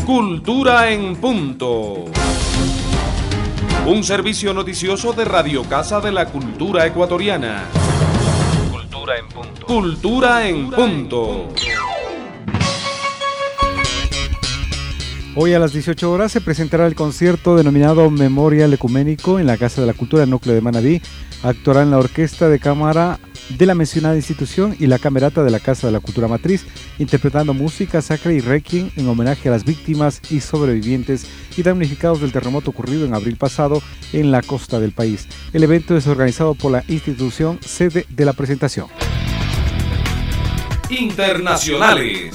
Cultura en Punto. Un servicio noticioso de Radio Casa de la Cultura Ecuatoriana. Cultura en Punto. Cultura en Punto. Hoy a las 18 horas se presentará el concierto denominado Memorial Ecuménico en la Casa de la Cultura Núcleo de Manabí. Actuarán la orquesta de cámara de la mencionada institución y la camerata de la Casa de la Cultura Matriz, interpretando música sacra y requiem en homenaje a las víctimas y sobrevivientes y damnificados del terremoto ocurrido en abril pasado en la costa del país. El evento es organizado por la institución sede de la presentación. Internacionales.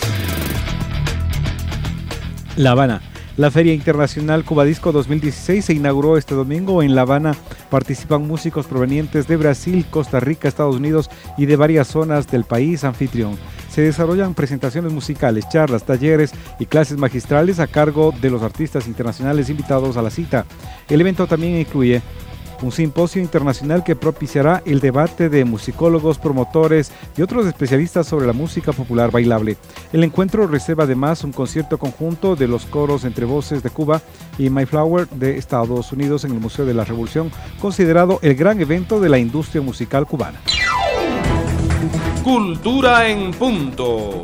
La Habana. La Feria Internacional Cubadisco 2016 se inauguró este domingo en La Habana. Participan músicos provenientes de Brasil, Costa Rica, Estados Unidos y de varias zonas del país anfitrión. Se desarrollan presentaciones musicales, charlas, talleres y clases magistrales a cargo de los artistas internacionales invitados a la cita. El evento también incluye un simposio internacional que propiciará el debate de musicólogos, promotores y otros especialistas sobre la música popular bailable. El encuentro reserva además un concierto conjunto de los coros Entre Voces de Cuba y Mayflower de Estados Unidos en el Museo de la Revolución, considerado el gran evento de la industria musical cubana. Cultura en Punto.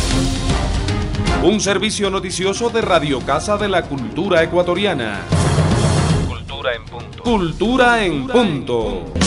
Un servicio noticioso de Radio Casa de la Cultura Ecuatoriana. Cultura en Punto. Cultura en Punto.